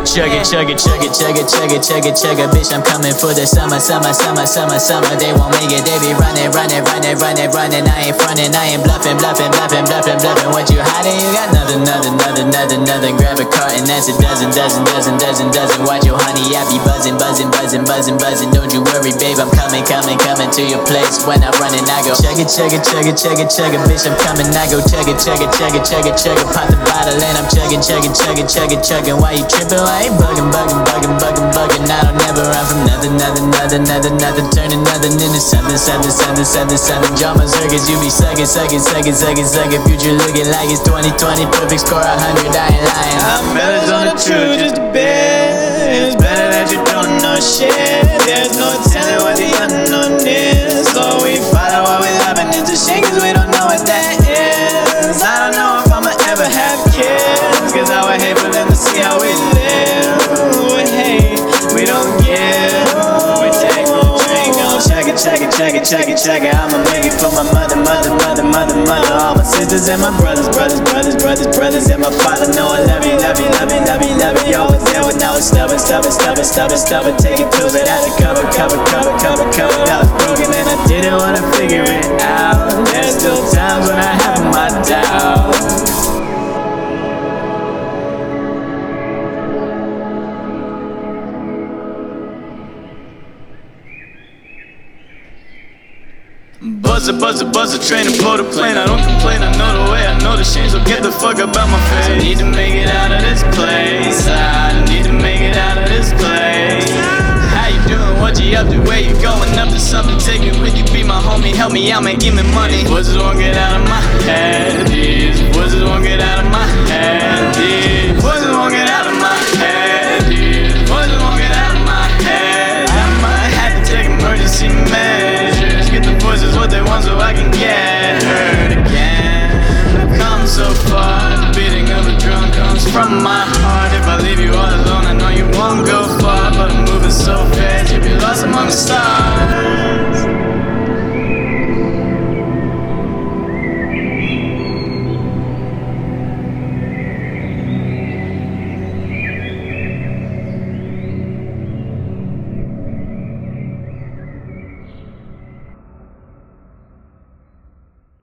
Chug it, chug it, chug it, chug it, chug it, chug it, chug it. Bitch, I'm coming for the summer, summer, summer, summer, summer. They won't make it, they be running, running, running, running, running. I ain't frontin', I ain't bluffing, bluffing, bluffing, bluffing, bluffing. What you hiding? You got nothing, nothing, nothing, nothing, nothing. Grab a cart and that's a dozen, dozen, dozen, dozen, dozen. Watch your honey, I be buzzing, buzzing, buzzing, buzzing, buzzing. Don't you worry, babe, I'm coming, coming, coming to your place. When I run and I go chug it, chug it, chug it, chug it, chug it. Bitch, I'm coming, I go chug it, chug it, chug it, chug it, chug it. Pop the bottle and I'm chugging, chugging, chugging, chugging, chugging. Why you tripping? Why you bugging, bugging, bugging, bugging, bugging? I don't never run from nothing, nothing, nothing, nothing, nothing. Turning nothing into something, something, something, something, something. Drama circus, you be sucking, sucking, sucking, sucking, sucking. Future looking like it's 2020, perfect score 100. I ain't lying. I'm better on the truth, just a bit. It's better that you don't know shit. There's no telling what the unknown is. So we follow what we love and it's a shame cause we don't know what that is. I don't know if I'ma ever have kids, cause I would hate for them to see how we live. We hate, we don't give. We take a drink, oh check it, check it, check it, check it, check it. I'ma make it for my mother, mother, mother, mother, mother. All my sisters and my brothers, brothers, brothers, brothers, brothers. And my father know I love you, love you, love you, love you, love you. Always there when I was stubborn, stubborn, stubborn, stubborn, stubborn. Taking pills that had to cover, cover, cover, cover, cover. I was broken and I didn't wanna figure it out. There's still times when I have my doubts. Buzzer, buzzer, buzzer, train and pull the plane. I don't complain, I know the way, I know the shame. So get the fuck up out my face. I need to make it out of this place. I need to make it out of this place. How you doing? What you up to? Where you going? Up to something? Take me with you, be my homie. Help me out, man, give me money. Voices won't get out of my head. These voices won't get out of my head. These voices won't get out of my head. These voices won't get out of my head. I might have to take emergency measures. Get the voices what they want so I can get heard again. I've come so far, the beating of a drum comes from my heart. If I leave you all alone, I know you won't go far. But I'm moving so fast, you'll be lost among the stars.